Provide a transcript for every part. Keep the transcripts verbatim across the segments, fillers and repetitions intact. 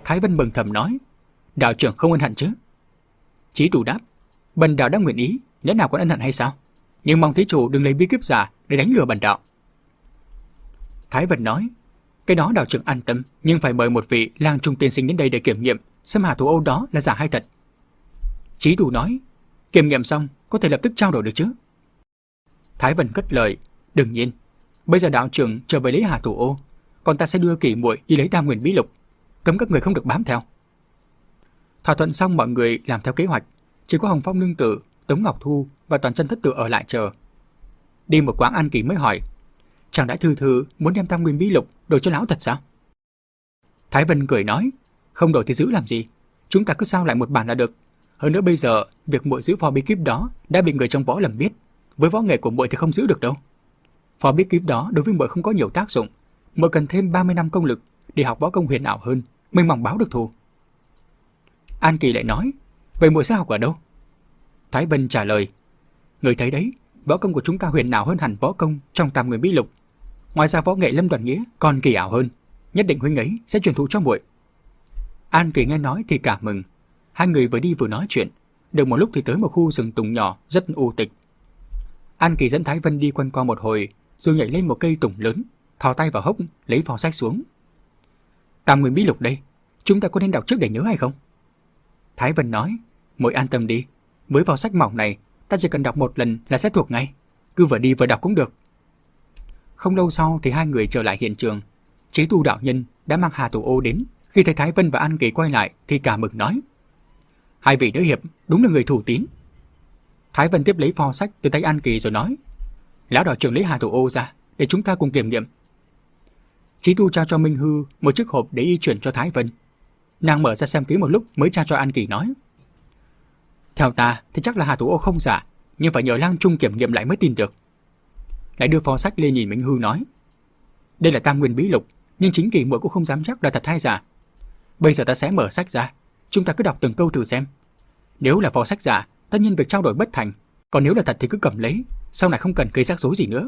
Thái Vân mừng thầm nói, đạo trưởng không ân hận chứ? Chí Tù đáp, bần đạo đã nguyện ý, lẽ nào còn ân hận hay sao? Nhưng mong thí chủ đừng lấy bí kíp giả để đánh lừa bần đạo. Thái Vân nói, cái đó đạo trưởng an tâm, nhưng phải mời một vị lang trung tiên sinh đến đây để kiểm nghiệm xem hạt thủ ô đó là giả hay thật. Chí Tù nói, kiểm nghiệm xong có thể lập tức trao đổi được chứ? Thái Vân cất lời, đương nhiên, bây giờ đạo trưởng trở về lấy hạt thủ ô, còn ta sẽ đưa Kỷ muội đi lấy Tam Nguyên bí lục, cấm các người không được bám theo. Thỏa thuận xong, mọi người làm theo kế hoạch, chỉ có Hồng Phong nương tử, Tống Ngọc Thu và Toàn Chân thất tử ở lại chờ. Đi một quãng, An Kỳ mới hỏi, chàng đã thư thư muốn đem Tam Nguyên bí lục đổi cho lão thật sao? Thái Vân cười nói, không đổi thì giữ làm gì, chúng ta cứ sao lại một bản là được. Hơn nữa bây giờ việc muội giữ phò bí kíp đó đã bị người trong võ lâm biết, với võ nghệ của muội thì không giữ được đâu. Phò bí kíp đó đối với muội không có nhiều tác dụng, muội cần thêm ba mươi năm công lực để học võ công huyền ảo hơn mới mong báo được thù. An Kỳ lại nói, vậy muội sẽ học ở đâu? Thái Vân trả lời, người thấy đấy, võ công của chúng ta huyền ảo hơn hẳn võ công trong Tam Nguyên bí lục. Ngoài ra võ nghệ Lâm Đoàn Nghĩa còn kỳ ảo hơn, nhất định huynh ấy sẽ truyền thụ cho muội. An Kỳ nghe nói thì cảm mừng. Hai người vừa đi vừa nói chuyện, được một lúc thì tới một khu rừng tùng nhỏ rất u tịch. An Kỳ dẫn Thái Vân đi quanh co một hồi, rồi nhảy lên một cây tùng lớn, thò tay vào hốc lấy phò sách xuống. Tam Nguyên bí lục đây, chúng ta có nên đọc trước để nhớ hay không? Thái Vân nói, muội an tâm đi, mới vào sách mỏng này, ta chỉ cần đọc một lần là sẽ thuộc ngay, cứ vừa đi vừa đọc cũng được. Không lâu sau thì hai người trở lại hiện trường. Chí Tu đạo nhân đã mang Hà Thủ Ô đến, khi thấy Thái Vân và An Kỳ quay lại thì cả mừng nói, hai vị nữ hiệp đúng là người thủ tín. Thái Vân tiếp lấy pho sách từ tay An Kỳ rồi nói, lão đạo trưởng lấy Hà Thủ Ô ra để chúng ta cùng kiểm nghiệm. Chí Tu trao cho Minh Hư một chiếc hộp để y chuyển cho Thái Vân. Nàng mở ra xem kỹ một lúc mới trao cho An Kỳ nói, theo ta thì chắc là Hà Thủ Ô không giả, nhưng phải nhờ lang trung kiểm nghiệm lại mới tin được. Lại đưa pho sách lên nhìn Minh Hư nói, đây là Tam Nguyên bí lục, nhưng chính Kỳ muội cũng không dám chắc là thật hay giả. Bây giờ ta sẽ mở sách ra, chúng ta cứ đọc từng câu thử xem. Nếu là pho sách giả, tất nhiên việc trao đổi bất thành, còn nếu là thật thì cứ cầm lấy, sau này không cần gây rắc rối gì nữa.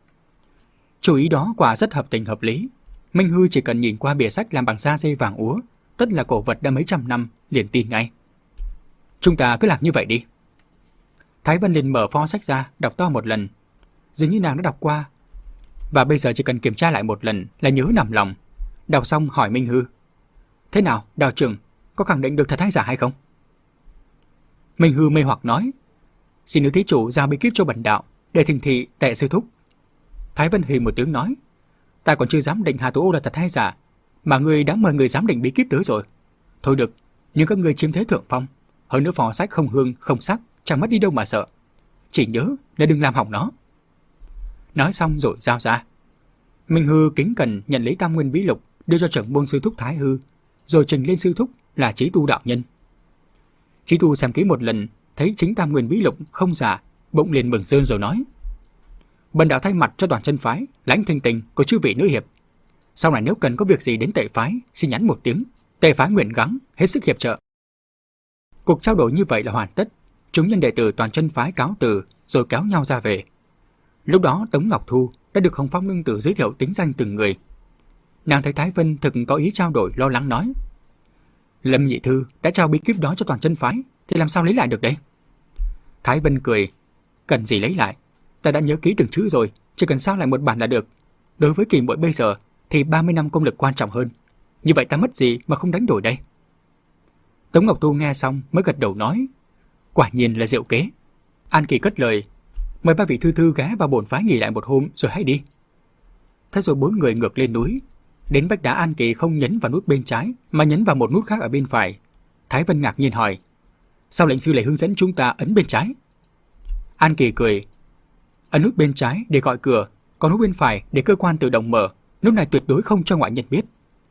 Chủ ý đó quả rất hợp tình hợp lý. Minh Hư chỉ cần nhìn qua bìa sách làm bằng da dê vàng úa, tất là cổ vật đã mấy trăm năm, liền tin ngay. Chúng ta cứ làm như vậy đi. Thái Vân liền mở pho sách ra, đọc to một lần. Dường như nàng đã đọc qua, và bây giờ chỉ cần kiểm tra lại một lần là nhớ nằm lòng. Đọc xong hỏi Minh Hư, thế nào, đạo trưởng, có khẳng định được thật hay giả hay không? Minh Hư mê hoặc nói, xin nữ thí chủ giao bí kíp cho bần đạo để thỉnh thị tệ sư thúc. Thái Vân hừ một tiếng nói, ta còn chưa dám định Hà Thủ Ô là thật hay giả, mà ngươi đã mời người dám định bí kíp tới rồi. Thôi được, nhưng các ngươi chiếm thế thượng phong, hơn nữa phò sách không hương không sắc, chẳng mất đi đâu mà sợ. Chỉ nhớ là đừng làm hỏng nó. Nói xong rồi giao ra. Minh Hư kính cẩn nhận lấy Tam Nguyên bí lục, đưa cho trưởng môn sư thúc Thái Hư, rồi trình lên sư thúc là Chí Tu đạo nhân. Chí Tu xem kỹ một lần, thấy chính Tam Nguyên bí lục không giả, bỗng liền mừng rơn rồi nói, bần đạo thay mặt cho toàn chân phái lãnh thinh tình của chư vị nữ hiệp, sau này nếu cần có việc gì đến Tệ phái, xin nhắn một tiếng, Tệ phái nguyện gắng hết sức hiệp trợ. Cuộc trao đổi như vậy là hoàn tất. Chúng nhân đệ tử toàn chân phái cáo từ rồi kéo nhau ra về. Lúc đó Tống Ngọc Thu đã được Hồng Phong nương tử giới thiệu tính danh từng người. Nàng thấy Thái Vân thực có ý trao đổi, lo lắng nói, Lâm nhị thư đã trao bí kíp đó cho toàn chân phái thì làm sao lấy lại được đây? Thái Vân cười, cần gì lấy lại, ta đã nhớ kỹ từng chữ rồi, chỉ cần sao lại một bản là được. Đối với Kỳ muội bây giờ thì ba mươi năm công lực quan trọng hơn, như vậy ta mất gì mà không đánh đổi đây? Tống Ngọc Thu nghe xong mới gật đầu nói, quả nhiên là diệu kế. An Kỳ cất lời, mời ba vị thư thư ghé vào bổn phái nghỉ lại một hôm rồi hãy đi. Thế rồi bốn người ngược lên núi. Đến vách đá, An Kỳ không nhấn vào nút bên trái mà nhấn vào một nút khác ở bên phải. Thái Vân ngạc nhiên hỏi, sao lệnh sư lại hướng dẫn chúng ta ấn bên trái? An Kỳ cười, ấn nút bên trái để gọi cửa, còn nút bên phải để cơ quan tự động mở, nút này tuyệt đối không cho ngoại nhân biết.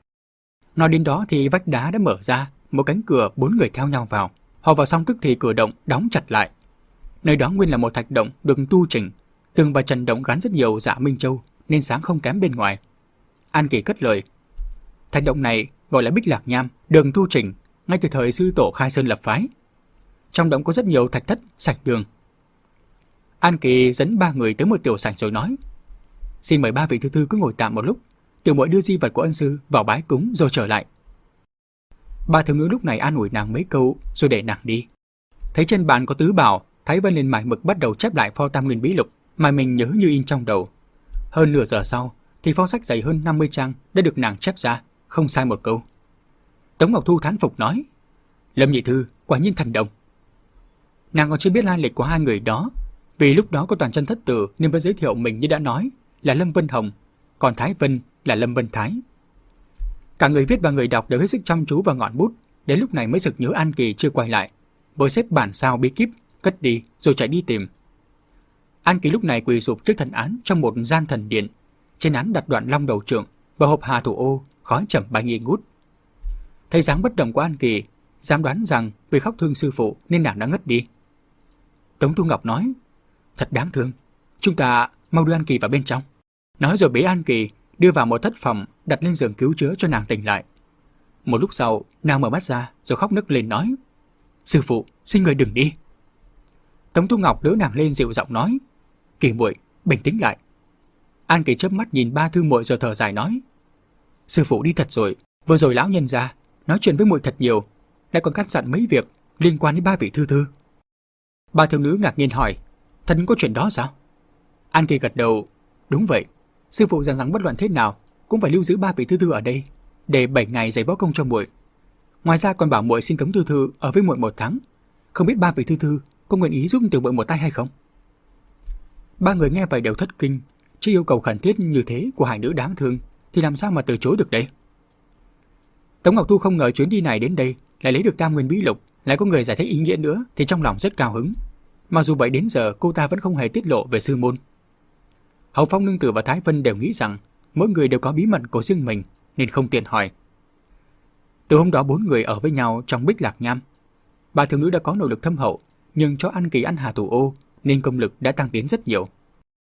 Nói đến đó thì vách đá đã mở ra, một cánh cửa, bốn người theo nhau vào. Họ vào xong tức thì cửa động đóng chặt lại. Nơi đó nguyên là một thạch động được tu chỉnh, tường và trần động gắn rất nhiều dạ minh châu nên sáng không kém bên ngoài. An Kỳ cất lời, thạch động này gọi là Bích Lạc Nham, đường tu chỉnh ngay từ thời sư tổ khai sơn lập phái. Trong động có rất nhiều thạch thất, sạch đường. An Kỳ dẫn ba người tới một tiểu sảnh rồi nói, xin mời ba vị thư thư cứ ngồi tạm một lúc, tiểu muội đưa di vật của ân sư vào bái cúng rồi trở lại. Ba thiếu nữ lúc này an ủi nàng mấy câu rồi để nàng đi. Thấy trên bàn có tứ bảo, Thái Vân lên mải mực bắt đầu chép lại pho Tam Nguyên Bí Lục mà mình nhớ như in trong đầu. Hơn nửa giờ sau thì pho sách dày hơn năm mươi trang đã được nàng chép ra, không sai một câu. Tống Ngọc Thu thán phục nói: Lâm nhị thư quả nhiên thần đồng. Nàng còn chưa biết lai lịch của hai người đó, vì lúc đó có toàn chân thất tử nên vẫn giới thiệu mình như đã nói là Lâm Vân Hồng, còn Thái Vân là Lâm Vân Thái. Cả người viết và người đọc đều hết sức chăm chú vào ngọn bút, đến lúc này mới sực nhớ An Kỳ chưa quay lại, vội xếp bản sao bí kíp cất đi rồi chạy đi tìm. An Kỳ lúc này quỳ sụp trước thần án trong một gian thần điện, trên án đặt đoạn long đầu trượng và hộp hà thủ ô, khói chẩm bay nghi ngút. Thấy dáng bất động của An Kỳ, dám đoán rằng vì khóc thương sư phụ nên nàng đã ngất đi. Tống Tu Ngọc nói: Thật đáng thương, chúng ta mau đưa An Kỳ vào bên trong. Nói rồi bế An Kỳ đưa vào một thất phòng, đặt lên giường cứu chữa cho nàng tỉnh lại. Một lúc sau, nàng mở mắt ra rồi khóc nức lên nói: Sư phụ, xin người đừng đi. Tống Tu Ngọc đỡ nàng lên dịu giọng nói: Kỳ muội, bình tĩnh lại. An Kỳ chớp mắt nhìn ba thư muội rồi thở dài nói: Sư phụ đi thật rồi, vừa rồi lão nhân ra nói chuyện với muội thật nhiều, lại còn căn dặn mấy việc liên quan đến ba vị thư thư. Ba thiếu nữ ngạc nhiên hỏi: Thật có chuyện đó sao? An Kỳ gật đầu: Đúng vậy, sư phụ rằng rằng bất luận thế nào cũng phải lưu giữ ba vị thư thư ở đây để bảy ngày dạy võ công cho muội. Ngoài ra còn bảo muội xin Tống thư thư ở với muội một tháng, không biết ba vị thư thư có nguyện ý giúp tiểu muội một tay hay không? Ba người nghe vậy đều thất kinh, chứ yêu cầu khẩn thiết như thế của hai nữ đáng thương thì làm sao mà từ chối được đây. Tống Ngọc Thu không ngờ chuyến đi này đến đây lại lấy được Tam Nguyên Bí Lục, lại có người giải thích ý nghĩa nữa thì trong lòng rất cao hứng. Mặc dù vậy đến giờ cô ta vẫn không hề tiết lộ về sư môn. Hậu Phong nương tử và Thái Vân đều nghĩ rằng mỗi người đều có bí mật của riêng mình nên không tiện hỏi. Từ hôm đó bốn người ở với nhau trong Bích Lạc Nham. Ba thiếu nữ đã có nội lực thâm hậu, nhưng cho An Kỳ ăn hà thủ ô nên công lực đã tăng tiến rất nhiều.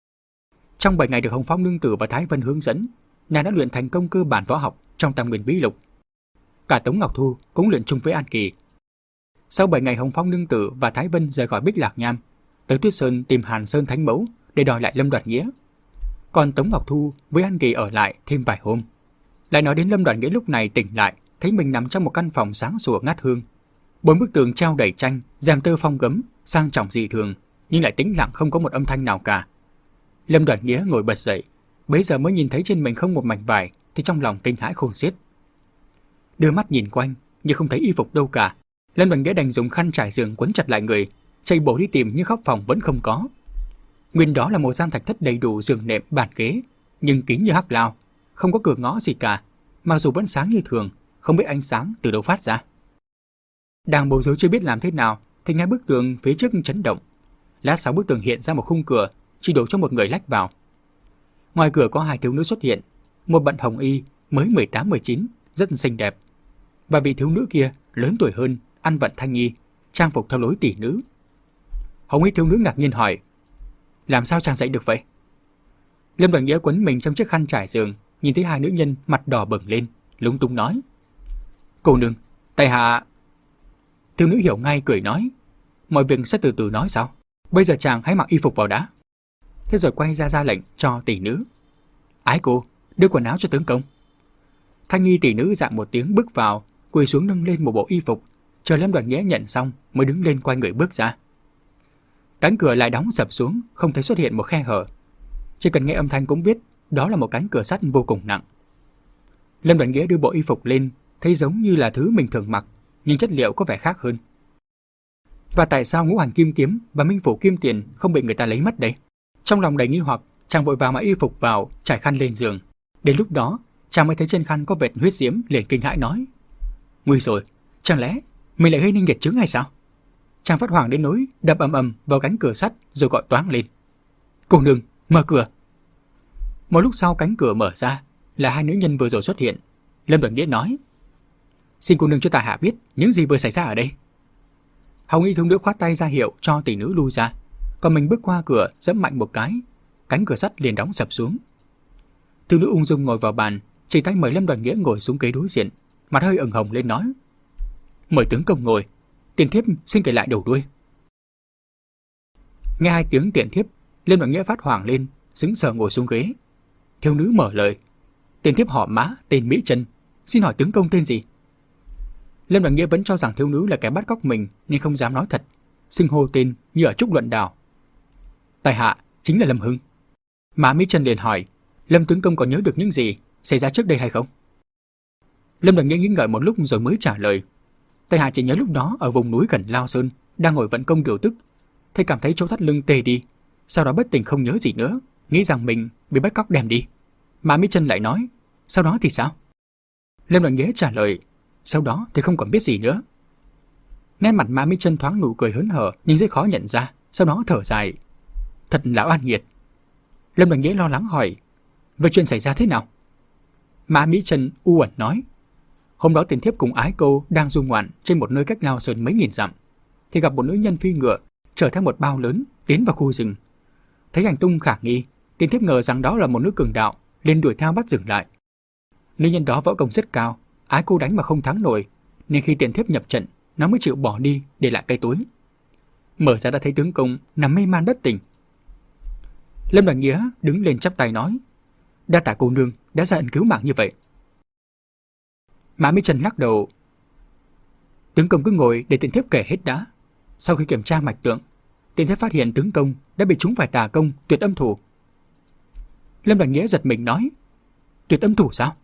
Trong bảy ngày được Hồng Phong nương tử và Thái Vân hướng dẫn, nàng đã luyện thành công cơ bản võ học trong Tam Nguyên Bí Lục. Cả Tống Ngọc Thu cũng luyện chung với An Kỳ. Sau bảy ngày, Hồng Phong nương tử và Thái Vân rời khỏi Bích Lạc Nham, tới Tuyết Sơn tìm Hàn Sơn Thánh Mẫu để đòi lại Lâm Đoạt Nghĩa. Còn Tống Ngọc Thu với An Kỳ ở lại thêm vài hôm. Lại nói đến Lâm Đoạt Nghĩa lúc này tỉnh lại, thấy mình nằm trong một căn phòng sáng sủa ngát hương. Bốn bức tường treo đầy tranh, rèm tơ phong gấm, sang trọng dị thường, nhưng lại tĩnh lặng không có một âm thanh nào cả. Lâm Đoạt Nghĩa ngồi bật dậy, bấy giờ mới nhìn thấy trên mình không một mảnh vải, thì trong lòng kinh hãi khôn xiết. Đưa mắt nhìn quanh, nhưng không thấy y phục đâu cả. Lâm Đoạt Nghĩa đành dùng khăn trải giường quấn chặt lại người, chạy bộ đi tìm nhưng khắp phòng vẫn không có. Nguyên đó là một gian thạch thất đầy đủ giường nệm, bàn ghế, nhưng kín như hắc lao, không có cửa ngõ gì cả, mặc dù vẫn sáng như thường, không biết ánh sáng từ đâu phát ra. Đang bối rối chưa biết làm thế nào, thì nghe bức tường phía trước chấn động. Lát sau bức tường hiện ra một khung cửa, chỉ đủ cho một người lách vào. Ngoài cửa có hai thiếu nữ xuất hiện, một bận hồng y mới mười tám mười chín, rất xinh đẹp, và vị thiếu nữ kia lớn tuổi hơn, ăn vận thanh nghi, trang phục theo lối tỷ nữ. Hồng y thiếu nữ ngạc nhiên hỏi: Làm sao chàng dậy được vậy? Lâm Đoạt Nghĩa quấn mình trong chiếc khăn trải giường, nhìn thấy hai nữ nhân mặt đỏ bừng lên, lúng túng nói: Cô nương, tại hạ... Thiếu nữ hiểu ngay cười nói: Mọi việc sẽ từ từ nói sau, bây giờ chàng hãy mặc y phục vào đã. Thế rồi quay ra ra lệnh cho tỷ nữ: Ái cô, đưa quần áo cho tướng công. Thanh nghi tỷ nữ dạng một tiếng bước vào, quỳ xuống nâng lên một bộ y phục, chờ Lâm Đoạt Nghĩa nhận xong mới đứng lên quay người bước ra. Cánh cửa lại đóng sập xuống, không thấy xuất hiện một khe hở. Chỉ cần nghe âm thanh cũng biết đó là một cánh cửa sắt vô cùng nặng. Lâm Đoạt Nghĩa đưa bộ y phục lên, thấy giống như là thứ mình thường mặc, nhưng chất liệu có vẻ khác hơn. Và tại sao ngũ hành kim kiếm và minh phủ kim tiền không bị người ta lấy mất đấy? Trong lòng đầy nghi hoặc, chàng vội vào mặc y phục vào, trải khăn lên giường. Đến lúc đó, chàng mới thấy trên khăn có vệt huyết diễm, liền kinh hãi nói: Nguy rồi, chẳng lẽ mình lại gây nên nghiệt chứng hay sao? Chàng phát hoảng đến nỗi đập ầm ầm vào cánh cửa sắt rồi gọi toáng lên: Cô nương, mở cửa! Một lúc sau cánh cửa mở ra, là hai nữ nhân vừa rồi xuất hiện. Lâm Đoạt Nghĩa nói: Xin cô nương cho ta hạ biết những gì vừa xảy ra ở đây. Hồng y thiếu nữ khoát tay ra hiệu cho tỷ nữ lui ra, còn mình bước qua cửa giẫm mạnh một cái, cánh cửa sắt liền đóng sập xuống. Thiếu nữ ung dung ngồi vào bàn, chỉ tay mời Lâm Đoạt Nghĩa ngồi xuống ghế đối diện, mặt hơi ửng hồng lên nói: Mời tướng công ngồi, tiền thiếp xin kể lại đầu đuôi. Nghe hai tiếng tiền thiếp, Lâm Đoạt Nghĩa phát hoảng lên, sững sờ ngồi xuống ghế. Thiếu nữ mở lời: Tiền thiếp họ Mã, tên Mỹ Trân, xin hỏi tướng công tên gì? Lâm Đoàn Nghĩa vẫn cho rằng thiếu nữ là kẻ bắt cóc mình nên không dám nói thật, xưng hô tên như ở Trúc Luận Đào. Tại hạ chính là Lâm Hưng. Mã Mỹ Trân liền hỏi, Lâm tướng công còn nhớ được những gì xảy ra trước đây hay không? Lâm Đoàn Nghĩa nghĩ ngợi một lúc rồi mới trả lời, tại hạ chỉ nhớ lúc đó ở vùng núi gần Lao Sơn đang ngồi vận công điều tức, thấy cảm thấy chỗ thắt lưng tê đi, sau đó bất tỉnh không nhớ gì nữa, nghĩ rằng mình bị bắt cóc đem đi. Mã Mỹ Trân lại nói, sau đó thì sao? Lâm Đoàn Nghĩa trả lời, sau đó thì không còn biết gì nữa. Nét mặt Mã Mỹ Trân thoáng nụ cười hớn hở nhưng rất khó nhận ra, sau đó thở dài, thật là oan nghiệt. Lâm Đoàn Nghĩa lo lắng hỏi, vậy chuyện xảy ra thế nào? Mã Mỹ Trân u uẩn nói, hôm đó tiền thiếp cùng ái cô đang du ngoạn trên một nơi cách Lao Sơn mấy nghìn dặm, thì gặp một nữ nhân phi ngựa chở theo một bao lớn tiến vào khu rừng. Thấy hành tung khả nghi, tiền thiếp ngờ rằng đó là một nữ cường đạo, liền đuổi theo bắt dừng lại. Nữ nhân đó võ công rất cao, ái cô đánh mà không thắng nổi, nên khi tiền thiếp nhập trận, nó mới chịu bỏ đi để lại cây túi. Mở ra đã thấy tướng công nằm mê man bất tỉnh. Lâm Đoàn Nghĩa đứng lên chắp tay nói, đa tạ cô nương đã ra ân cứu mạng như vậy. Mã Mỹ Trân lắc đầu, tướng công cứ ngồi để tiền thiếp kể hết đã. Sau khi kiểm tra mạch tượng, tiền thiếp phát hiện tướng công đã bị trúng phải tà công tuyệt âm thủ. Lâm Đoàn Nghĩa giật mình nói, tuyệt âm thủ sao?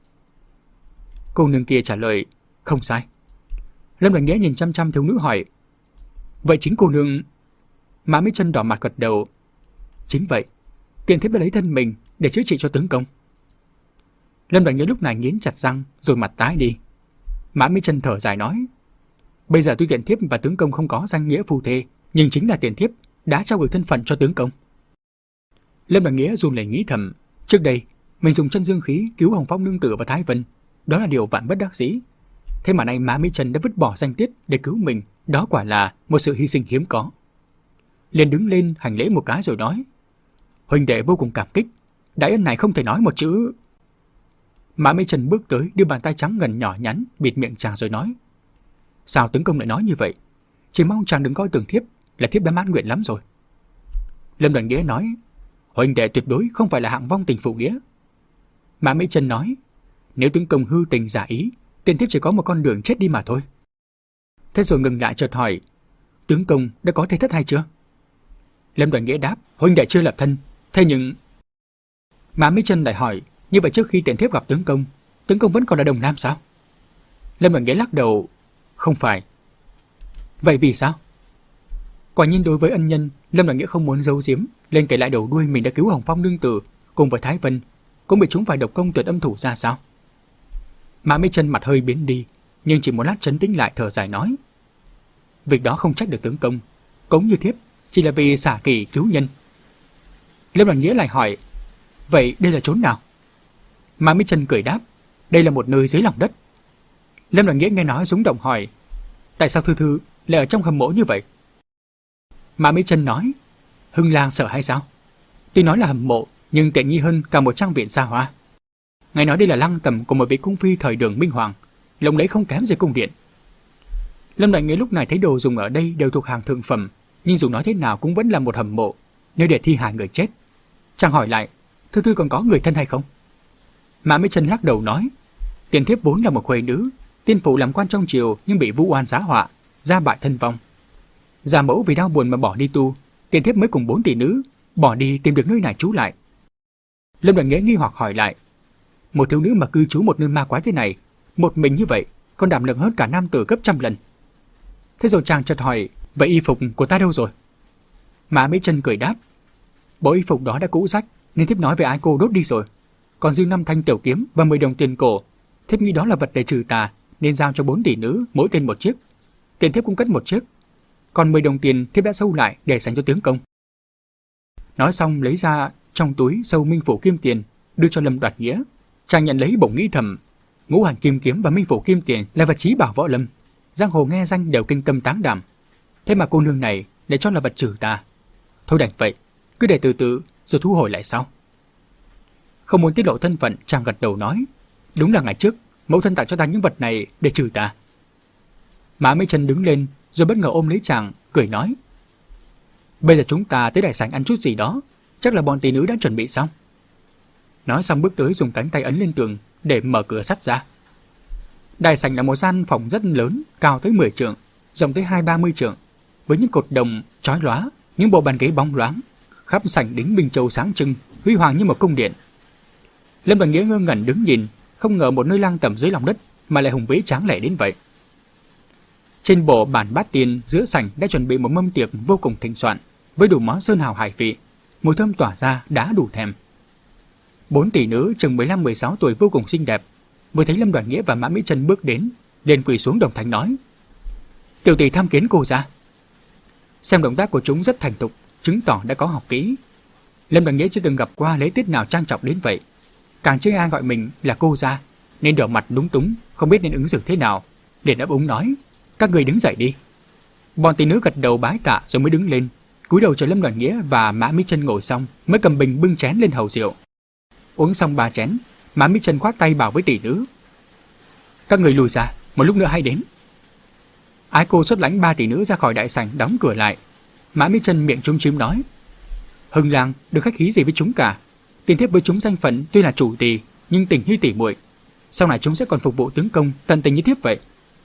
Cô nương kia trả lời, không sai. Lâm Đoàn Nghĩa nhìn chăm chăm thiếu nữ hỏi, vậy chính cô nương? Mã Mỹ Trân đỏ mặt gật đầu, chính vậy, tiền thiếp đã lấy thân mình để chữa trị cho tướng công. Lâm Đoàn Nghĩa lúc này nghiến chặt răng rồi mặt tái đi. Mã Mỹ Trân thở dài nói, bây giờ tuy tiền thiếp và tướng công không có danh nghĩa phu thê, nhưng chính là tiền thiếp đã trao gửi thân phận cho tướng công. Lâm Đoàn Nghĩa run lên nghĩ thầm, trước đây mình dùng chân dương khí cứu Hồng Phong nương tử và Thái Vân, đó là điều vạn bất đắc dĩ. Thế mà nay Mã Mỹ Trân đã vứt bỏ danh tiết để cứu mình, đó quả là một sự hy sinh hiếm có. Liền đứng lên hành lễ một cái rồi nói, huynh đệ vô cùng cảm kích, đại ân này không thể nói một chữ. Mã Mỹ Trân bước tới đưa bàn tay trắng ngần nhỏ nhắn bịt miệng chàng rồi nói, sao tướng công lại nói như vậy? Chỉ mong chàng đừng coi tưởng thiếp là thiếp đã mãn nguyện lắm rồi. Lâm Đoàn Nghĩa nói, huynh đệ tuyệt đối không phải là hạng vong tình phụ nghĩa. Mã Mỹ Trân nói, nếu tướng công hư tình giả ý, tiền thiếp chỉ có một con đường chết đi mà thôi. Thế rồi ngừng lại chợt hỏi, tướng công đã có thê thất hay chưa? Lâm Đoàn Nghĩa đáp, huynh đệ chưa lập thân, thế nhưng... Mã Mỹ Trân lại hỏi, như vậy trước khi tiền thiếp gặp tướng công, tướng công vẫn còn ở Đồng Nam sao? Lâm Đoàn Nghĩa lắc đầu, không phải. Vậy vì sao? Quả nhiên đối với ân nhân, Lâm Đoàn Nghĩa không muốn giấu giếm, lên kể lại đầu đuôi mình đã cứu Hồng Phong nương tử cùng với Thái Vân, cũng bị chúng phải độc công tuyệt âm thủ ra sao? Mã Mỹ Trân mặt hơi biến đi, nhưng chỉ một lát trấn tĩnh lại thở dài nói, việc đó không trách được tướng công, cống như thiếp chỉ là vì xả kỳ cứu nhân. Lâm Đoàn Nghĩa lại hỏi, vậy đây là chốn nào? Mã Mỹ Trân cười đáp, đây là một nơi dưới lòng đất. Lâm Đoàn Nghĩa nghe nói rúng động hỏi, tại sao Thư Thư lại ở trong hầm mộ như vậy? Mã Mỹ Trân nói, Hưng Lang sợ hay sao? Tuy nói là hầm mộ, nhưng tiện nghi hơn cả một trang viện xa hoa. Ngài nói đây là lăng tẩm của một vị cung phi thời Đường Minh Hoàng, lộng lẫy không kém gì cung điện. Lâm Đoàn Nghĩa lúc này thấy đồ dùng ở đây đều thuộc hàng thượng phẩm, nhưng dù nói thế nào cũng vẫn là một hầm mộ, nơi để thi hài người chết. Chàng hỏi lại, Thư Thư còn có người thân hay không? Mã Mỹ Trân lắc đầu nói, tiền thiếp vốn là một khuê nữ, tiên phụ làm quan trong triều nhưng bị vu oan giá họa, gia bại thân vong. Gia mẫu vì đau buồn mà bỏ đi tu, tiền thiếp mới cùng bốn tỷ nữ bỏ đi tìm được nơi này trú lại. Lâm Đoàn Nghĩa nghi hoặc hỏi lại, một thiếu nữ mà cư trú một nơi ma quái thế này, một mình như vậy, còn đảm lượng hơn cả nam tử gấp trăm lần. Thế rồi chàng chợt hỏi, vậy y phục của ta đâu rồi? Mã Mỹ Trân cười đáp, bộ y phục đó đã cũ rách nên thiếp nói về ái cô đốt đi rồi. Còn dư năm thanh tiểu kiếm và mười đồng tiền cổ, thiếp nghĩ đó là vật để trừ tà nên giao cho bốn tỷ nữ mỗi tên một chiếc. Tiền thiếp cũng cất một chiếc, còn mười đồng tiền thiếp đã sâu lại để dành cho tướng công. Nói xong lấy ra trong túi sâu minh phủ kim tiền đưa cho Lâm Đoàn Nghĩa. Chàng nhận lấy bỗng nghĩ thầm, ngũ hành kim kiếm và minh phủ kim tiền là vật chí bảo võ lâm, giang hồ nghe danh đều kinh tâm táng đảm. Thế mà cô nương này lại cho là vật trừ tà. Thôi đành vậy, cứ để từ từ rồi thu hồi lại sau. Không muốn tiết lộ thân phận, chàng gật đầu nói, đúng là ngày trước mẫu thân tặng cho ta những vật này để trừ tà. Mã Mỹ Trân đứng lên rồi bất ngờ ôm lấy chàng, cười nói, bây giờ chúng ta tới đại sảnh ăn chút gì đó, chắc là bọn tỷ nữ đã chuẩn bị xong. Nói xong bước tới dùng cánh tay ấn lên tường để mở cửa sắt ra. Đại sảnh là một gian phòng rất lớn, cao tới mười trượng, rộng tới hai ba mươi trượng, với những cột đồng chói lóa, những bộ bàn ghế bóng loáng, khắp sảnh đính minh châu sáng trưng, huy hoàng như một cung điện. Lâm Đoàn Nghĩa ngơ ngẩn đứng nhìn, không ngờ một nơi lang tẩm dưới lòng đất mà lại hùng vĩ tráng lệ đến vậy. Trên bộ bàn bát tiên giữa sảnh đã chuẩn bị một mâm tiệc vô cùng thịnh soạn, với đủ món sơn hào hải vị, mùi thơm tỏa ra đã đủ thèm. Bốn tỷ nữ chừng mười lăm mười sáu tuổi vô cùng xinh đẹp, vừa thấy Lâm Đoàn Nghĩa và Mã Mỹ Chân bước đến, liền quỳ xuống đồng thanh nói: "Tiểu tỷ tham kiến cô gia." Xem động tác của chúng rất thành thục, chứng tỏ đã có học kỹ. Lâm Đoàn Nghĩa chưa từng gặp qua lễ tiết nào trang trọng đến vậy, càng chưa ai gọi mình là cô gia, nên đỏ mặt lúng túng, không biết nên ứng xử thế nào, liền ấp úng nói: "Các người đứng dậy đi." Bọn tỷ nữ gật đầu bái tạ rồi mới đứng lên, cúi đầu chờ Lâm Đoàn Nghĩa và Mã Mỹ Chân ngồi xong, mới cầm bình bưng chén lên hầu rượu. Uống xong ba chén, Mã Mỹ Chân khoác tay bảo với tỷ nữ: "Các người lùi ra, một lúc nữa hay đến." Ái Cô xuất lãnh ba tỷ nữ ra khỏi đại sảnh, đóng cửa lại. Mã Mỹ Chân miệng chúm chím nói: "Hưng Lang đừng khách khí gì với chúng cả. Tiền thiếp với chúng danh phận tuy là chủ tỳ, nhưng tình như tỷ muội. Sau này chúng sẽ còn phục vụ tướng công tận tình như thiếp vậy."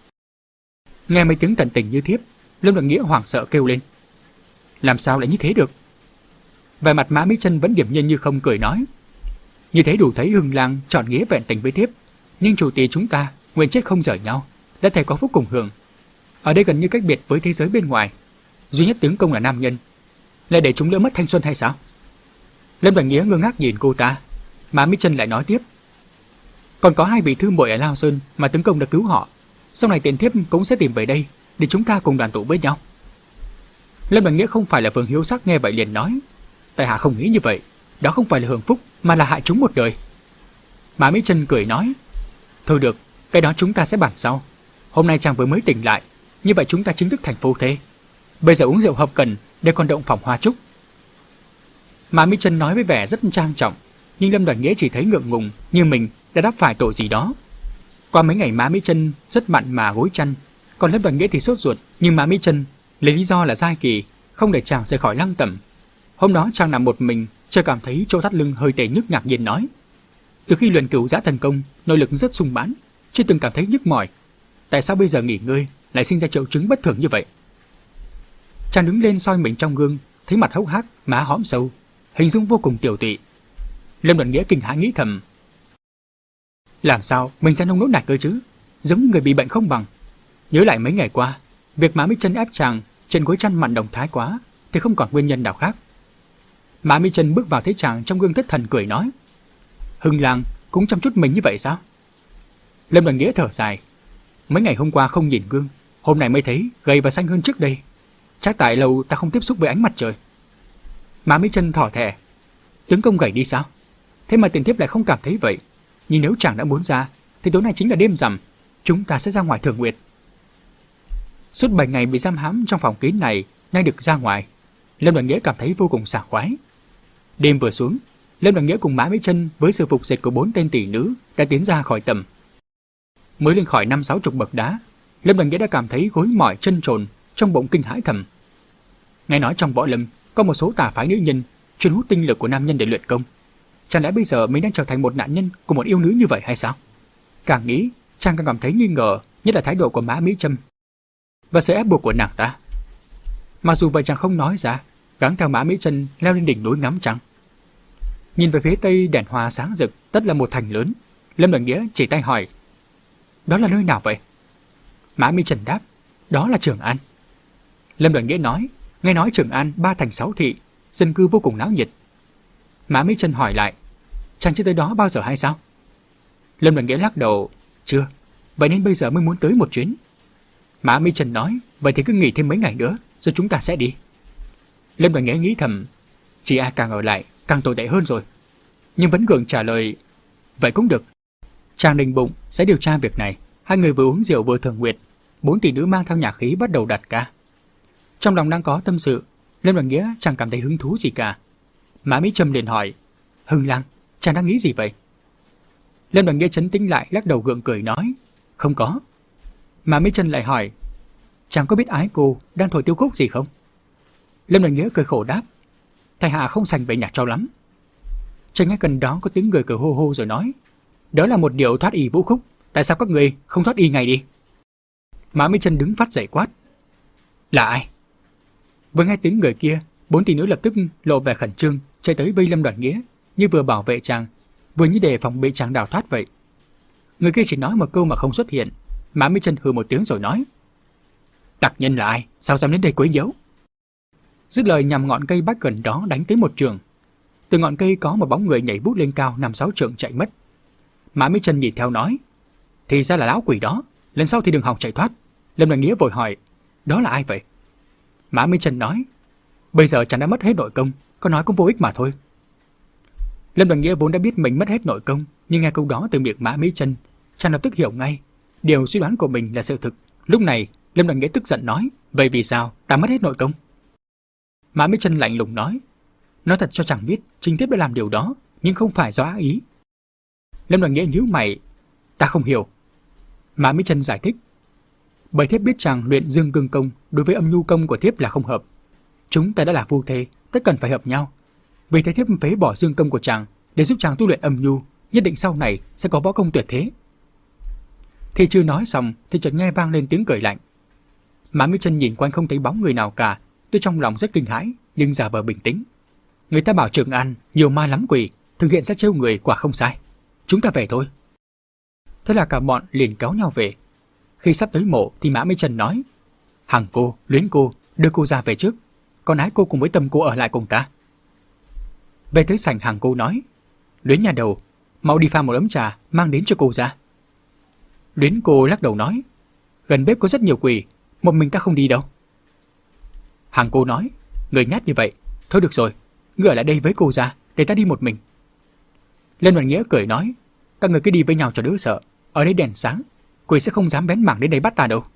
Nghe mấy tiếng tận tình như thiếp, Lâm Đoàn Nghĩa hoảng sợ kêu lên: "Làm sao lại như thế được?" Vẻ mặt Mã Mỹ Chân vẫn điềm nhiên như không, cười nói: "Như thế đủ thấy Hưng Lang chọn nghĩa vẹn tình với thiếp, nhưng chủ tỳ chúng ta nguyện chết không rời nhau, đã thể có phúc cùng hưởng. Ở đây gần như cách biệt với thế giới bên ngoài, duy nhất tướng công là nam nhân, lại để chúng lỡ mất thanh xuân hay sao?" Lâm Đoàn Nghĩa ngơ ngác nhìn cô ta. Mã Mỹ Chân lại nói tiếp: "Còn có hai vị thư muội ở Lao Sơn mà tướng công đã cứu họ, sau này tiền thiếp cũng sẽ tìm về đây để chúng ta cùng đoàn tụ với nhau." Lâm Đoàn Nghĩa không phải là Vương Hiếu Sắc, nghe vậy liền nói: "Tại hạ không nghĩ như vậy, đó không phải là hưởng phúc mà là hại chúng một đời." Mã Mỹ Chân cười nói: "Thôi được, cái đó chúng ta sẽ bàn sau. Hôm nay chàng vừa mới tỉnh lại, như vậy chúng ta chính thức thành phu thê. Bây giờ uống rượu hợp cần để còn động phòng hoa trúc." Mã Mỹ Chân nói với vẻ rất trang trọng, nhưng Lâm Đoàn Nghĩa chỉ thấy ngượng ngùng, như mình đã đáp phải tội gì đó. Qua mấy ngày Mã Mỹ Chân rất mặn mà gối chăn, còn Lâm Đoàn Nghĩa thì sốt ruột, nhưng Mã Mỹ Chân lấy lý do là giai kỳ, không để chàng rời khỏi lăng tẩm. Hôm đó chàng nằm một mình, chợt cảm thấy chỗ thắt lưng hơi tê nhức, ngạc nhiên nói: "Từ khi luyện cửu giã thần công, nội lực rất sung mãn, chưa từng cảm thấy nhức mỏi. Tại sao bây giờ nghỉ ngơi lại sinh ra triệu chứng bất thường như vậy?" Chàng đứng lên soi mình trong gương, thấy mặt hốc hác, má hõm sâu, hình dung vô cùng tiểu tụy. Lâm Đoàn Nghĩa kinh hãi nghĩ thầm: làm sao mình ra nông nỗi này cơ chứ, giống như người bị bệnh không bằng. Nhớ lại mấy ngày qua, việc Mã Mỹ Chân ép chàng trên gối chăn mặn đồng thái quá, thì không còn nguyên nhân nào khác. Mã Mỹ Chân bước vào thấy chàng trong gương thất thần, cười nói: "Hưng Lang cũng chăm chút mình như vậy sao?" Lâm Đoàn Nghĩa thở dài: "Mấy ngày hôm qua không nhìn gương, hôm nay mới thấy gầy và xanh hơn trước đây. Chắc tại lâu ta không tiếp xúc với ánh mặt trời." Mã Mỹ Chân thỏ thẻ: "Tướng công gầy đi sao? Thế mà tiền thiếp lại không cảm thấy vậy. Nhưng nếu chàng đã muốn ra, thì tối nay chính là đêm rằm, chúng ta sẽ ra ngoài thưởng nguyệt." Suốt bảy ngày bị giam hãm trong phòng kín này, nay được ra ngoài, Lâm Đoàn Nghĩa cảm thấy vô cùng sảng khoái. Đêm vừa xuống, Lâm Đoàn Nghĩa cùng Mã Mỹ Chân với sự phục dịch của bốn tên tỷ nữ đã tiến ra khỏi tầm. Mới lên khỏi năm sáu chục bậc đá, Lâm Đoàn Nghĩa đã cảm thấy gối mỏi chân trồn, trong bụng kinh hãi thầm. Nghe nói trong võ lâm có một số tà phái nữ nhân chuyên hút tinh lực của nam nhân để luyện công. Chẳng lẽ bây giờ mình đang trở thành một nạn nhân của một yêu nữ như vậy hay sao? Càng nghĩ, chàng càng cảm thấy nghi ngờ, nhất là thái độ của Mã Mỹ Chân và sự ép buộc của nàng ta. Mặc dù vậy chàng không nói ra, gắng theo Mã Mỹ Chân leo lên đỉnh núi ngắm trăng. Nhìn về phía tây đèn hoa sáng rực, tất là một thành lớn. Lâm Đoàn Nghĩa chỉ tay hỏi: "Đó là nơi nào vậy?" Mã Mỹ Chân đáp: "Đó là Trường An." Lâm Đoàn Nghĩa nói: "Nghe nói Trường An ba thành sáu thị, dân cư vô cùng náo nhiệt." Mã Mỹ Chân hỏi lại: "Chàng chưa tới đó bao giờ hay sao?" Lâm Đoàn Nghĩa lắc đầu: "Chưa, vậy nên bây giờ mới muốn tới một chuyến." Mã Mỹ Chân nói: "Vậy thì cứ nghỉ thêm mấy ngày nữa, rồi chúng ta sẽ đi." Lâm Đoàn Nghĩa nghĩ thầm: chỉ ai càng ở lại càng tồi tệ hơn rồi, nhưng vẫn gượng trả lời: "Vậy cũng được." Chàng định bụng sẽ điều tra việc này. Hai người vừa uống rượu vừa thưởng nguyệt, bốn tỷ nữ mang theo nhạc khí bắt đầu đặt ca. Trong lòng đang có tâm sự, Lâm Đoàn Nghĩa chẳng cảm thấy hứng thú gì cả. Mã Mỹ Trâm liền hỏi: "Hưng Lang, chàng đang nghĩ gì vậy?" Lâm Đoàn Nghĩa trấn tĩnh lại, lắc đầu gượng cười nói: "Không có." Mã Mỹ Trâm lại hỏi: "Chàng có biết Ái Cô đang thổi tiêu khúc gì không?" Lâm Đoàn Nghĩa cười khổ đáp: "Tại hạ không sành về nhạc cho lắm." Chợt nghe gần đó có tiếng người cười hô hô rồi nói: "Đó là một điệu thoát y vũ khúc, Tại sao các người không thoát y ngay đi? Mã Mỹ Chân đứng phát dậy quát. Là ai? Vừa nghe tiếng người kia, bốn tỷ nữ lập tức lộ vẻ khẩn trương, chạy tới vây Lâm Đoàn Nghĩa, như vừa bảo vệ chàng, vừa như để phòng bị chàng đào thoát vậy. Người kia chỉ nói một câu mà không xuất hiện. Mã Mỹ Chân hừ một tiếng rồi nói. Tặc nhân là ai? Sao dám đến đây quấy nhiễu? Dứt lời nhằm ngọn cây bách gần đó đánh tới một trường. Từ ngọn cây có một bóng người nhảy vút lên cao năm sáu trượng chạy mất. Mã Mỹ Chân nhìn theo nói. Thì ra là lão quỷ đó, lần sau thì đừng hòng chạy thoát. Lâm Đoàn Nghĩa vội hỏi. Đó là ai vậy? Mã Mỹ Chân nói. Bây giờ chàng đã mất hết nội công, có nói cũng vô ích mà thôi. Lâm Đoàn Nghĩa vốn đã biết mình mất hết nội công, nhưng nghe câu đó từ miệng Mã Mỹ Chân, chàng lập tức hiểu ngay, điều suy đoán của mình là sự thực. Lúc này, Lâm Đoàn Nghĩa tức giận nói, vậy vì sao ta mất hết nội công? Mã Mỹ Chân lạnh lùng nói, nói thật cho chàng biết, Trình Thiếp đã làm điều đó, nhưng không phải do ác ý. Lâm Đoàn Nghĩa nhíu mày, ta không hiểu. Mã Mỹ Chân giải thích, bởi thiếp biết chàng luyện dương cương công đối với âm nhu công của thiếp là không hợp. Chúng ta đã là phu thê, tất cần phải hợp nhau. Vì thế thiếp phế bỏ dương công của chàng để giúp chàng tu luyện âm nhu, nhất định sau này sẽ có võ công tuyệt thế. Thì chưa nói xong thì chợt nghe vang lên tiếng cười lạnh. Mã Mỹ Chân nhìn quanh không thấy bóng người nào cả, tuy trong lòng rất kinh hãi nhưng giả vờ bình tĩnh. Người ta bảo Trường An nhiều ma lắm quỷ, thực hiện sẽ trêu người quả không sai. Chúng ta về thôi. Thế là cả bọn liền kéo nhau về. Khi sắp tới mộ thì Mã Mỹ Chân nói, Hằng cô, Luyến cô, đưa cô ra về trước, còn Ái cô cùng với Tâm cô ở lại cùng ta. Về tới sảnh, Hằng cô nói, Luyến nhà đầu, mau đi pha một ấm trà mang đến cho cô ra. Luyến cô lắc đầu nói, gần bếp có rất nhiều quỷ, một mình ta không đi đâu. Hằng cô nói, người nhát như vậy, thôi được rồi, ngươi ở lại đây với cô ra, để ta đi một mình. Lâm Đoàn Nghĩa cười nói, các người cứ đi với nhau cho đỡ sợ, ở đây đèn sáng, quỷ sẽ không dám bén mảng đến đây bắt ta đâu.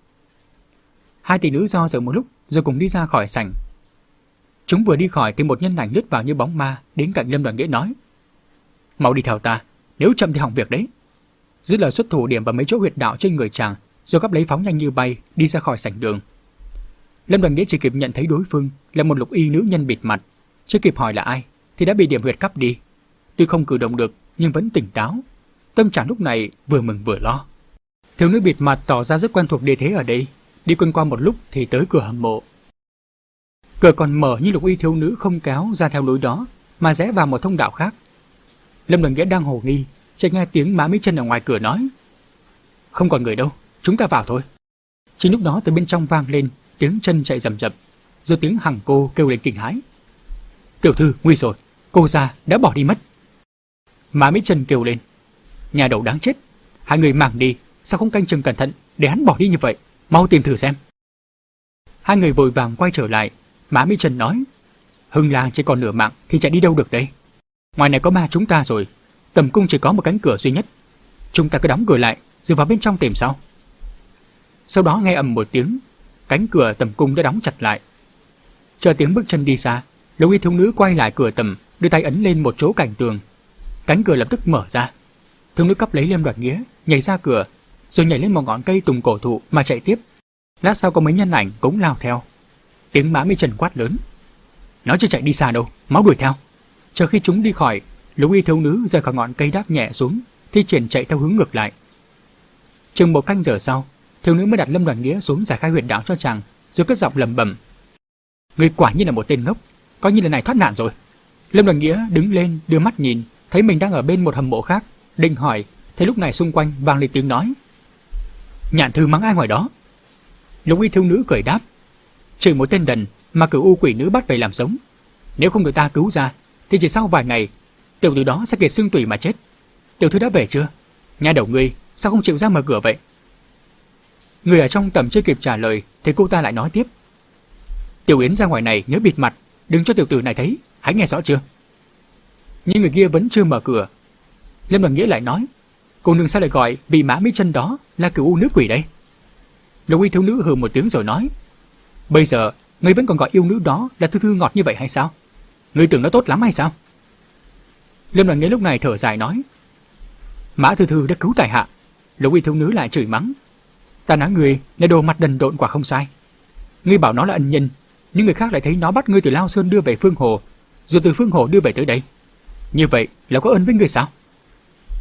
Hai tỷ nữ do dự một lúc rồi cùng đi ra khỏi sảnh. Chúng vừa đi khỏi thì một nhân ảnh lướt vào như bóng ma đến cạnh Lâm Đoàn Nghĩa nói, mau đi theo ta, nếu chậm thì hỏng việc đấy. Dứt lời xuất thủ điểm vào mấy chỗ huyệt đạo trên người chàng, rồi gấp lấy phóng nhanh như bay đi ra khỏi sảnh đường. Lâm Đoàn Nghĩa chỉ kịp nhận thấy đối phương là một lục y nữ nhân bịt mặt, chưa kịp hỏi là ai thì đã bị điểm huyệt cắp đi. Tuy không cử động được nhưng vẫn tỉnh táo, tâm trạng lúc này vừa mừng vừa lo. Thiếu nữ bịt mặt tỏ ra rất quen thuộc địa thế ở đây, đi quanh qua một lúc thì tới cửa hầm mộ. Cửa còn mở nhưng lục y thiếu nữ không kéo ra theo lối đó mà rẽ vào một thông đạo khác. Lâm Đoàn Nghĩa đang hồ nghi, chợt nghe tiếng Mã Mỹ Chân ở ngoài cửa nói, không còn người đâu, chúng ta vào thôi. Chính lúc đó từ bên trong vang lên tiếng chân chạy rầm rập, rồi tiếng Hằng cô kêu lên kinh hãi, tiểu thư nguy rồi, cô già đã bỏ đi mất. Mã Mỹ Chân kêu lên, nhà đầu đáng chết, hai người màng đi, sao không canh chừng cẩn thận để hắn bỏ đi như vậy, mau tìm thử xem. Hai người vội vàng quay trở lại. Mã Mỹ Chân nói, Hưng Lang chỉ còn nửa mạng thì chạy đi đâu được đây? Ngoài này có ba chúng ta rồi, tầm cung chỉ có một cánh cửa duy nhất, chúng ta cứ đóng cửa lại rồi vào bên trong tìm sau. Sau đó nghe ầm một tiếng, cánh cửa tầm cung đã đóng chặt lại. Chờ tiếng bước chân đi xa, lục y thiếu nữ quay lại cửa tầm, đưa tay ấn lên một chỗ cạnh tường, cánh cửa lập tức mở ra. Thiếu nữ cắp lấy Lâm Đoàn Nghĩa, nhảy ra cửa, rồi nhảy lên một ngọn cây tùng cổ thụ mà chạy tiếp. Lát sau có mấy nhân ảnh cũng lao theo. Tiếng Mã Mỹ Chân quát lớn, nó chưa chạy đi xa đâu, máu đuổi theo. Chờ khi chúng đi khỏi, lục y thiếu nữ rời khỏi ngọn cây đáp nhẹ xuống, thi triển chạy theo hướng ngược lại. Chừng một canh giờ sau, thiếu nữ mới đặt Lâm Đoàn Nghĩa xuống giải khai huyệt đạo cho chàng, rồi cất giọng lẩm bẩm, người quả nhiên là một tên ngốc, coi như lần này thoát nạn rồi. Lâm Đoàn Nghĩa đứng lên đưa mắt nhìn, thấy mình đang ở bên một hầm mộ khác, định hỏi, thế lúc này xung quanh vang lên tiếng nói, Nhạn thư mắng ai ngoài đó? Lục y thiếu nữ cười đáp, chỉ một tên đần mà cửu u quỷ nữ bắt về làm sống, nếu không được ta cứu ra thì chỉ sau vài ngày tiểu tử đó sẽ kiệt xương tủy mà chết. Tiểu thư đã về chưa? Nhà đầu ngươi sao không chịu ra mở cửa vậy? Người ở trong tầm chưa kịp trả lời thì cô ta lại nói tiếp, Tiểu Yến ra ngoài này nhớ bịt mặt, đừng cho tiểu tử này thấy, hãy nghe rõ chưa? Nhưng người kia vẫn chưa mở cửa. Lâm Đoàn Nghĩa lại nói, cô nương sao lại gọi vị Mã Mỹ Chân đó là cửu u nữ quỷ đây? Lục y thiếu nữ hừ một tiếng rồi nói, bây giờ ngươi vẫn còn gọi yêu nữ đó là thư thư ngọt như vậy hay sao? Ngươi tưởng nó tốt lắm hay sao? Lâm Đoàn Nghĩa lúc này thở dài nói, Mã thư thư đã cứu tại hạ. Lục y thiếu nữ lại chửi mắng, ta nói ngươi là đồ mặt đần độn quả không sai. Ngươi bảo nó là ân nhân, nhưng người khác lại thấy nó bắt ngươi từ Lao Sơn đưa về Phương Hồ, rồi từ Phương Hồ đưa về tới đây. Như vậy là có ơn với ngươi sao?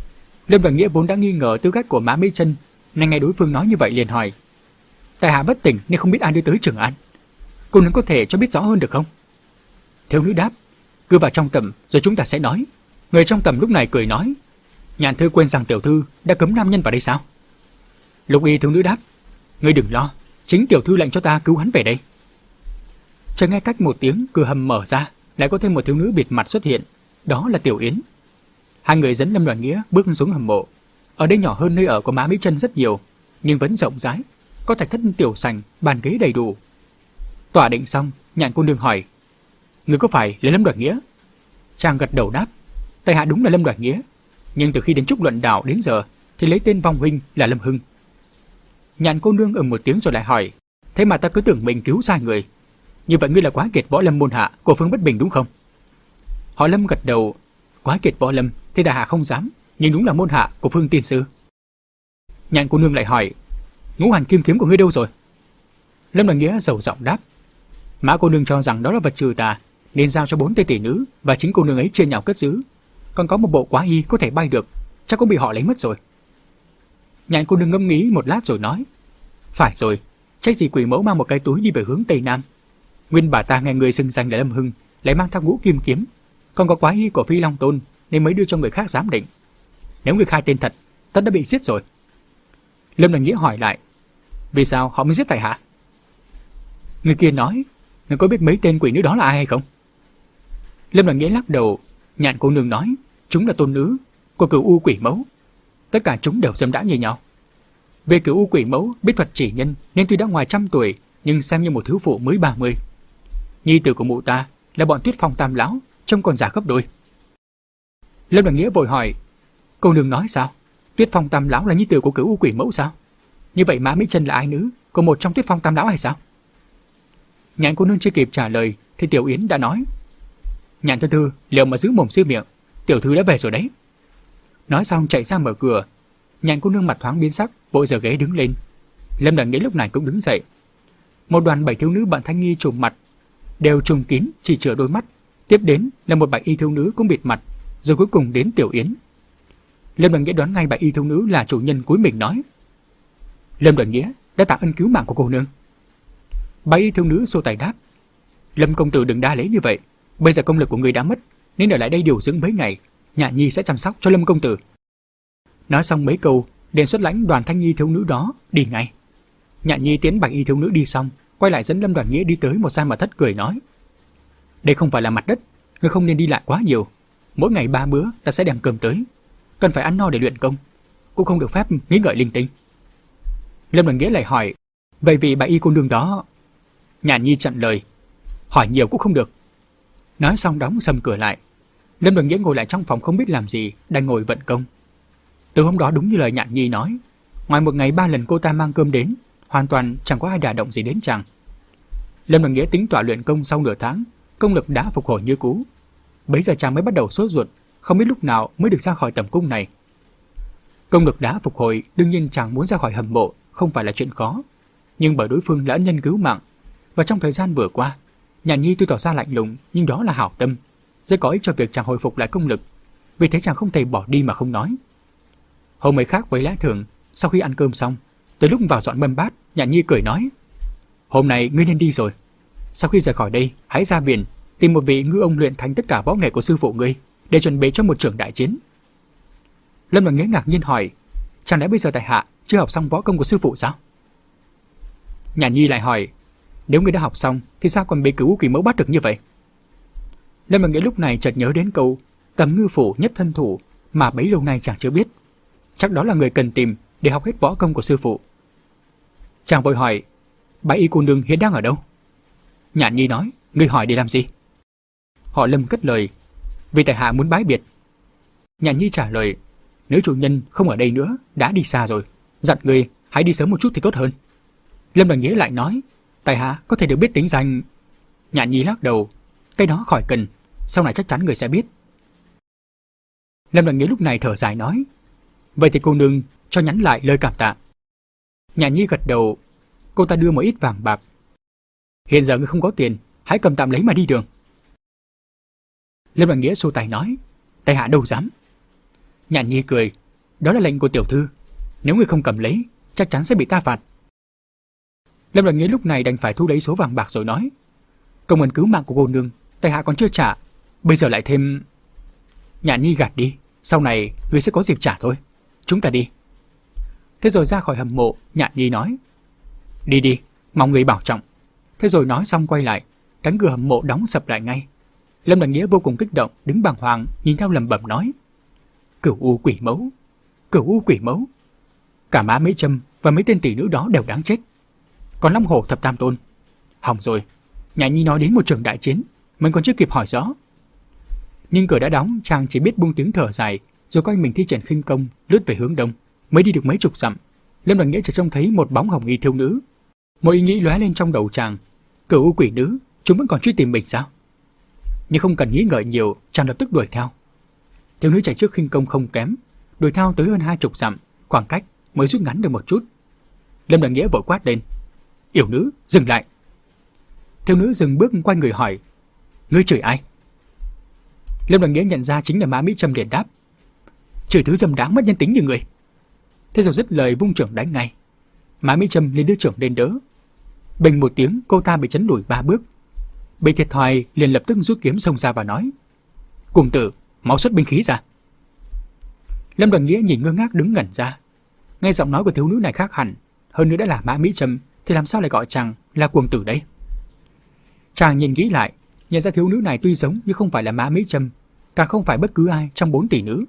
Lâm Đoàn Nghĩa vốn đã nghi ngờ tư cách của Mã Mỹ Chân, nên nghe đối phương nói như vậy liền hỏi: tại hạ bất tỉnh nên không biết ai đưa tới Trường An, cô nương có thể cho biết rõ hơn được không? Thiếu nữ đáp: cứ vào trong tầm rồi chúng ta sẽ nói. Người trong tầm lúc này cười nói: Nhạn thư quên rằng tiểu thư đã cấm nam nhân vào đây sao? Lục y thiếu nữ đáp: ngươi đừng lo, chính tiểu thư lệnh cho ta cứu hắn về đây. Chợt nghe cách một tiếng cửa hầm mở ra, lại có thêm một thiếu nữ bịt mặt xuất hiện, đó là Tiểu Yến. Hai người dẫn Lâm Đoàn Nghĩa bước xuống hầm mộ. Ở đây nhỏ hơn nơi ở của Mã Mỹ Chân rất nhiều, nhưng vẫn rộng rãi, có thạch thất tiểu sành, bàn ghế đầy đủ. Tỏa định xong, Nhạn cô nương hỏi: ngươi có phải là Lâm Đoàn Nghĩa? Chàng gật đầu đáp: tại hạ đúng là Lâm Đoàn Nghĩa, nhưng từ khi đến Trúc Luận Đảo đến giờ thì lấy tên vong huynh là Lâm Hưng. Nhạn cô nương ừm một tiếng rồi lại hỏi: thế mà ta cứ tưởng mình cứu sai người. Như vậy ngươi là Quái Kiệt võ lâm môn hạ của Phương Bất Bình đúng không? Họ Lâm gật đầu: Quái Kiệt võ lâm thì tại hạ không dám, nhưng đúng là môn hạ của Phương tiên sư. Nhạn cô nương lại hỏi: ngũ hành kim kiếm của ngươi đâu rồi? Lâm Đoàn Nghĩa rầu giọng đáp: Mã cô nương cho rằng đó là vật trừ tà, nên giao cho bốn tên tỷ nữ và chính cô nương ấy chia nhau cất giữ. Còn có một bộ quá y có thể bay được, chắc cũng bị họ lấy mất rồi. Nhạn cô nương ngẫm nghĩ một lát rồi nói: phải rồi, trách gì quỷ mẫu mang một cái túi đi về hướng tây nam. Nguyên bà ta nghe người xưng danh là Lâm Hưng, lại mang theo ngũ kim kiếm, còn có quá y của Phi Long Tôn nên mới đưa cho người khác giám định. Nếu người khai tên thật, tất đã bị giết rồi. Lâm Đoàn Nghĩa hỏi lại: vì sao họ mới giết tại hạ? Người kia nói: người có biết mấy tên quỷ nữ đó là ai hay không? Lâm Đoàn Nghĩa lắc đầu. Nhạn cô nương nói: chúng là tôn nữ của Cửu U quỷ mẫu, tất cả chúng đều dâm đã như nhau. Về Cửu U quỷ mẫu biết thuật chỉ nhân nên tuy đã ngoài trăm tuổi nhưng xem như một thiếu phụ mới ba mươi. Nhi tử của mụ ta là bọn Tuyết Phong tam lão, trông còn già gấp đôi. Lâm Đoàn Nghĩa vội hỏi: cô nương nói sao? Tuyết Phong tam lão là nhi tử của Cửu U quỷ mẫu sao? Như vậy Mã Mỹ Chân là ai nữ của một trong Tuyết Phong tam lão hay sao? Nhạn cô nương chưa kịp trả lời thì Tiểu Yến đã nói: Nhạn thư thư, liệu mà giữ mồm giữ miệng, tiểu thư đã về rồi đấy. Nói xong chạy ra mở cửa. Nhạn cô nương mặt thoáng biến sắc, vội giở ghế đứng lên. Lâm Đoàn Nghĩa lúc này cũng đứng dậy. Một đoàn bảy thiếu nữ bạn thanh nghi trùm mặt, đều trùm kín chỉ chừa đôi mắt. Tiếp đến là một bạch y thiếu nữ cũng bịt mặt, rồi cuối cùng đến Tiểu Yến. Lâm Đoàn Nghĩa đoán ngay bạch y thiếu nữ là chủ nhân cuối mình nói: Lâm Đoàn Nghĩa đã tạ ân cứu mạng của cô nương. Bạch y thiếu nữ xô tay đáp: Lâm công tử đừng đa lễ như vậy, bây giờ công lực của người đã mất, nên ở lại đây điều dưỡng mấy ngày, Nhạn nhi sẽ chăm sóc cho Lâm công tử. Nói xong mấy câu, liền xuất lãnh đoàn thanh nhi thiếu nữ đó đi ngay. Nhạn nhi tiến bạch y thiếu nữ đi xong, quay lại dẫn Lâm Đoàn Nghĩa đi tới một gian mật thất cười nói: đây không phải là mặt đất, ngươi không nên đi lại quá nhiều. Mỗi ngày ba bữa ta sẽ đem cơm tới, cần phải ăn no để luyện công, cũng không được phép nghĩ ngợi linh tinh. Lâm Đoàn Nghĩa lại hỏi: vậy vì bạch y cô nương đó? Nhạn nhi chặn lời: hỏi nhiều cũng không được. Nói xong đóng sầm cửa lại. Lâm Đoàn Nghĩa ngồi lại trong phòng không biết làm gì, đang ngồi vận công. Từ hôm đó đúng như lời Nhạn nhi nói, ngoài một ngày ba lần cô ta mang cơm đến, hoàn toàn chẳng có ai đả động gì đến chàng. Lâm Đoàn Nghĩa tính tọa luyện công sau nửa tháng, công lực đã phục hồi như cũ. Bấy giờ chàng mới bắt đầu sốt ruột, không biết lúc nào mới được ra khỏi tầm cung này. Công lực đã phục hồi, đương nhiên chàng muốn ra khỏi hầm mộ không phải là chuyện khó, nhưng bởi đối phương là ân nhân cứu mạng, và trong thời gian vừa qua, Nhạn nhi tuy tỏ ra lạnh lùng nhưng đó là hảo tâm, rất có ích cho việc chàng hồi phục lại công lực. Vì thế chàng không thể bỏ đi mà không nói. Hôm ấy khác với lẽ thường, sau khi ăn cơm xong, tới lúc vào dọn mâm bát, Nhạn nhi cười nói: hôm nay ngươi nên đi rồi. Sau khi rời khỏi đây, hãy ra biển tìm một vị ngư ông luyện thành tất cả võ nghệ của sư phụ ngươi, để chuẩn bị cho một trường đại chiến. Lâm Đoàn Nghĩa ngạc nhiên hỏi: chẳng lẽ bây giờ tại hạ chưa học xong võ công của sư phụ sao? Nhạn nhi lại hỏi: nếu ngươi đã học xong thì sao còn bị Cửu quỷ mẫu bắt được như vậy? Lâm Đoàn Nghĩa lúc này chợt nhớ đến câu tầm ngư phủ nhất thân thủ mà bấy lâu nay chàng chưa biết, chắc đó là người cần tìm để học hết võ công của sư phụ. Chàng vội hỏi: bạch y cô nương hiện đang ở đâu? Nhạn nhi nói: ngươi hỏi để làm gì? Họ Lâm cất lời: vì tại hạ muốn bái biệt. Nhạn nhi trả lời: nếu chủ nhân không ở đây nữa, đã đi xa rồi, dặn ngươi hãy đi sớm một chút thì tốt hơn. Lâm Đoàn Nghĩa lại nói: tại hạ có thể được biết tính danh? Nhạn nhi lắc đầu: cái đó khỏi cần, sau này chắc chắn người sẽ biết. Lâm Đoàn Nghĩa lúc này thở dài nói: vậy thì cô nương cho nhắn lại lời cảm tạ. Nhạn nhi gật đầu. Cô ta đưa một ít vàng bạc: hiện giờ ngươi không có tiền, hãy cầm tạm lấy mà đi đường. Lâm Đoàn Nghĩa xua tay nói: tại hạ đâu dám. Nhạn nhi cười: đó là lệnh của tiểu thư. Nếu ngươi không cầm lấy, chắc chắn sẽ bị ta phạt. Lâm Đoàn Nghĩa lúc này đành phải thu lấy số vàng bạc rồi nói: công ơn cứu mạng của cô nương, tại hạ còn chưa trả, bây giờ lại thêm... Nhạn Nhi gạt đi, sau này ngươi sẽ có dịp trả thôi. Chúng ta đi. Thế rồi ra khỏi hầm mộ, Nhạn Nhi nói: đi đi, mong người bảo trọng. Thế rồi nói xong quay lại, cánh cửa hầm mộ đóng sập lại ngay. Lâm Đoàn Nghĩa vô cùng kích động, đứng bàng hoàng nhìn theo lẩm bẩm nói: Cửu U Quỷ Mẫu, Cửu U Quỷ Mẫu. Cả Mã Mỹ Trâm và mấy tên tỷ nữ đó đều đáng chết. Còn Long Hổ Thập Tam Tôn, hỏng rồi. Nhạn Nhi nói đến một trường đại chiến, mình còn chưa kịp hỏi rõ. Nhưng cửa đã đóng, chàng chỉ biết buông tiếng thở dài, rồi quay mình thi triển khinh công lướt về hướng đông. Mới đi được mấy chục dặm, Lâm Đoàn Nghĩa chợt trông thấy một bóng hồng y thiếu nữ. Một ý nghĩ lóe lên trong đầu chàng: Cửu U Quỷ Nữ, chúng vẫn còn truy tìm mình sao? Nhưng không cần nghĩ ngợi nhiều, chàng lập tức đuổi theo. Thiếu nữ chạy trước khinh công không kém, đuổi theo tới hơn hai chục dặm, khoảng cách mới rút ngắn được một chút. Lâm Đoàn Nghĩa vội quát lên: Yểu nữ, dừng lại! Thiếu nữ dừng bước quay người hỏi: Ngươi chửi ai? Lâm Đoàn Nghĩa nhận ra chính là Mã Mỹ Trâm, liền đáp: Chửi thứ dâm đáng mất nhân tính như người. Thế rồi dứt lời vung trưởng đánh ngay. Mã Mỹ Trâm liền đưa trưởng lên đỡ. Bành một tiếng, cô ta bị chấn lùi ba bước. Bị thiệt thòi liền lập tức rút kiếm xông ra và nói: Cùng tử, mau xuất binh khí ra. Lâm Đoàn Nghĩa nhìn ngơ ngác đứng ngẩn ra. Nghe giọng nói của thiếu nữ này khác hẳn, hơn nữa đã là Mã Mỹ Trâm, thì làm sao lại gọi chàng là cuồng tử đây? Chàng nhìn kỹ lại, nhận ra thiếu nữ này tuy giống nhưng không phải là Mã Mỹ Trâm, càng không phải bất cứ ai trong bốn tỷ nữ.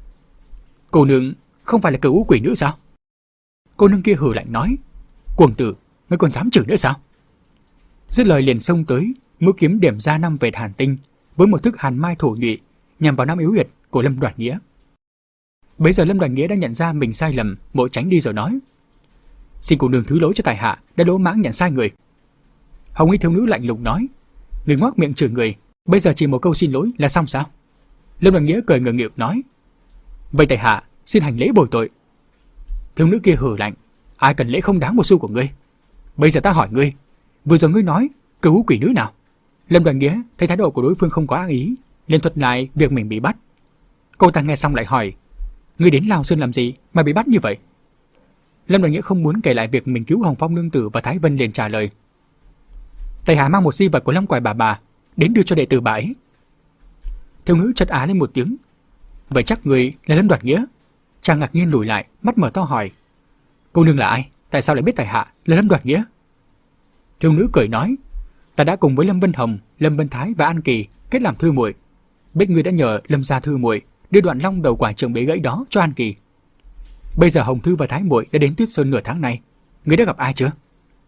Cô nương không phải là Cửu U Quỷ Nữ sao? Cô nương kia hừ lạnh nói: Cuồng tử, ngươi còn dám chửi nữa sao? Dứt lời liền xông tới, mũi kiếm điểm ra năm vệt hàn tinh với một thức hàn mai thổ nhụy nhằm vào năm yếu huyệt của Lâm Đoàn Nghĩa. Bấy giờ Lâm Đoàn Nghĩa đã nhận ra mình sai lầm, vội tránh đi rồi nói: Xin cô nương thứ lỗi cho tài hạ đã lỗ mãng nhận sai người. Hồng y thiếu nữ lạnh lùng nói: Người ngoác miệng chửi người, bây giờ chỉ một câu xin lỗi là xong sao? Lâm Đoàn Nghĩa cười ngượng nghịu nói: Vậy tài hạ xin hành lễ bồi tội. Thiếu nữ kia hừ lạnh: Ai cần lễ không đáng một xu của ngươi. Bây giờ ta hỏi ngươi, vừa giờ ngươi nói Cửu U Quỷ Nữ nào? Lâm Đoàn Nghĩa thấy thái độ của đối phương không có ác ý, liền thuật lại việc mình bị bắt. Cô ta nghe xong lại hỏi: Ngươi đến Lao Sơn làm gì mà bị bắt như vậy? Lâm Đoàn Nghĩa không muốn kể lại việc mình cứu Hồng Phong nương tử và Thái Vân, liền trả lời: Tài hạ mang một di vật của Long Quải bà bà đến đưa cho đệ tử bà ấy. Thiếu nữ chợt á lên một tiếng: Vậy chắc người là Lâm Đoàn Nghĩa? Chàng ngạc nhiên lùi lại, mắt mở to hỏi: Cô nương là ai? Tại sao lại biết tài hạ là Lâm Đoàn Nghĩa? Thiếu nữ cười nói: Ta đã cùng với Lâm Vân Hồng, Lâm Vân Thái và An Kỳ kết làm thư muội. Biết ngươi đã nhờ Lâm gia thư muội đưa đoạn long đầu quải trường bế gãy đó cho An Kỳ. Bây giờ Hồng Thư và Thái muội đã đến Tuyết Sơn nửa tháng nay, ngươi đã gặp ai chưa?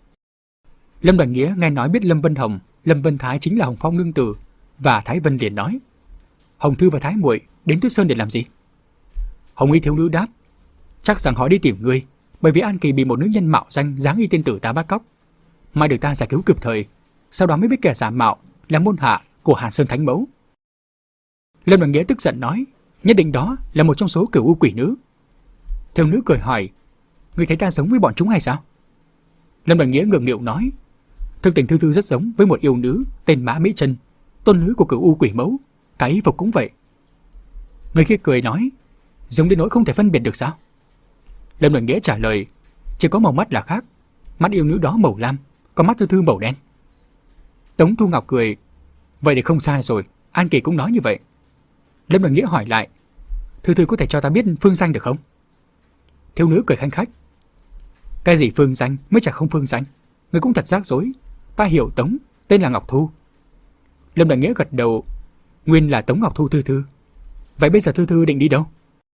Lâm Đoàn Nghĩa nghe nói biết Lâm Vân Hồng, Lâm Vân Thái chính là Hồng Phong nương tử và Thái Vân, liền nói: Hồng Thư và Thái muội đến Tuyết Sơn để làm gì? Hồng y thiếu nữ đáp: Chắc rằng họ đi tìm ngươi, bởi vì An Kỳ bị một nữ nhân mạo danh dáng y tiên tử ta bắt cóc, mai được ta giải cứu kịp thời, sau đó mới biết kẻ giả mạo là môn hạ của Hàn Sơn Thánh Mẫu. Lâm Đoàn Nghĩa tức giận nói: Nhất định đó là một trong số Cửu U Quỷ Nữ. Thiếu nữ cười hỏi: Ngươi thấy ta giống với bọn chúng hay sao? Lâm Đoàn Nghĩa ngượng nghịu nói: Thực tình Thư Thư rất giống với một yêu nữ tên Mã Mỹ Trân, tôn nữ của Cửu U Quỷ Mẫu, cái y phục cũng vậy. Người kia cười nói: Giống đến nỗi không thể phân biệt được sao? Lâm Đoàn Nghĩa trả lời: Chỉ có màu mắt là khác, mắt yêu nữ đó màu lam, còn mắt Thư Thư màu đen. Tống Thu Ngọc cười: Vậy thì không sai rồi, An Kỳ cũng nói như vậy. Lâm Đoàn Nghĩa hỏi lại: Thư Thư có thể cho ta biết phương danh được không? Thiếu nữ cười khanh khách: Cái gì phương danh mới chả không phương danh, người cũng thật rắc rối. Ta hiểu Tống, tên là Ngọc Thu. Lâm Đoàn Nghĩa gật đầu: Nguyên là Tống Ngọc Thu Thư Thư. Vậy bây giờ Thư Thư định đi đâu?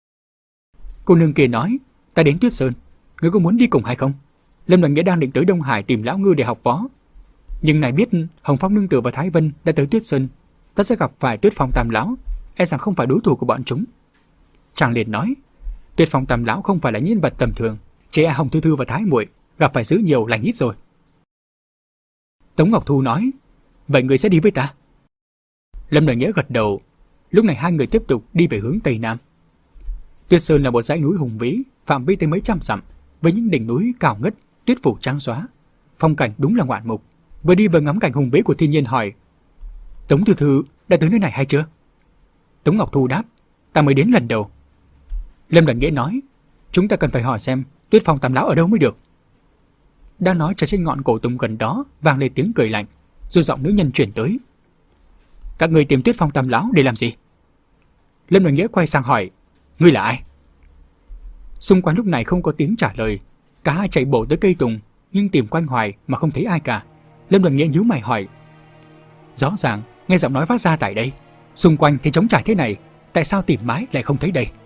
Cô nương kia nói: Ta đến Tuyết Sơn, người có muốn đi cùng hay không? Lâm Đoàn Nghĩa đang định tới Đông Hải tìm lão ngư để học võ, nhưng này biết Hồng Phong nương tử và Thái Vân đã tới Tuyết Sơn, ta sẽ gặp phải Tuyết Phong Tam lão, e rằng không phải đối thủ của bọn chúng. Chàng liền nói: Tuyết Phong Tam lão không phải là nhân vật tầm thường, chỉ e Hồng Thư Thư và Thái muội gặp phải dữ nhiều lành ít rồi. Tống Ngọc Thu nói: Vậy người sẽ đi với ta? Lâm Đoàn Nghĩa gật đầu. Lúc này hai người tiếp tục đi về hướng Tây Nam. Tuyết Sơn là một dãy núi hùng vĩ, phạm vi tới mấy trăm dặm, với những đỉnh núi cao ngất, tuyết phủ trắng xóa, phong cảnh đúng là ngoạn mục. Vừa đi vừa ngắm cảnh hùng vĩ của thiên nhiên hỏi: Tống Thư Thư đã tới nơi này hay chưa? Tống Ngọc Thu đáp: Ta mới đến lần đầu. Lâm Đoàn Nghĩa nói, chúng ta cần phải hỏi xem Tuyết Phong Tam lão ở đâu mới được. Đang nói ở trên ngọn cổ tùng gần đó vang lên tiếng cười lạnh, rồi giọng nữ nhân chuyển tới. Các người tìm Tuyết Phong Tam lão để làm gì? Lâm Đoàn Nghĩa quay sang hỏi, ngươi là ai? Xung quanh lúc này không có tiếng trả lời, cả hai chạy bộ tới cây tùng nhưng tìm quanh hoài mà không thấy ai cả. Lâm Đoàn Nghĩa nhíu mày hỏi, rõ ràng nghe giọng nói phát ra tại đây, xung quanh thì trống trải thế này, tại sao tìm mãi lại không thấy đây?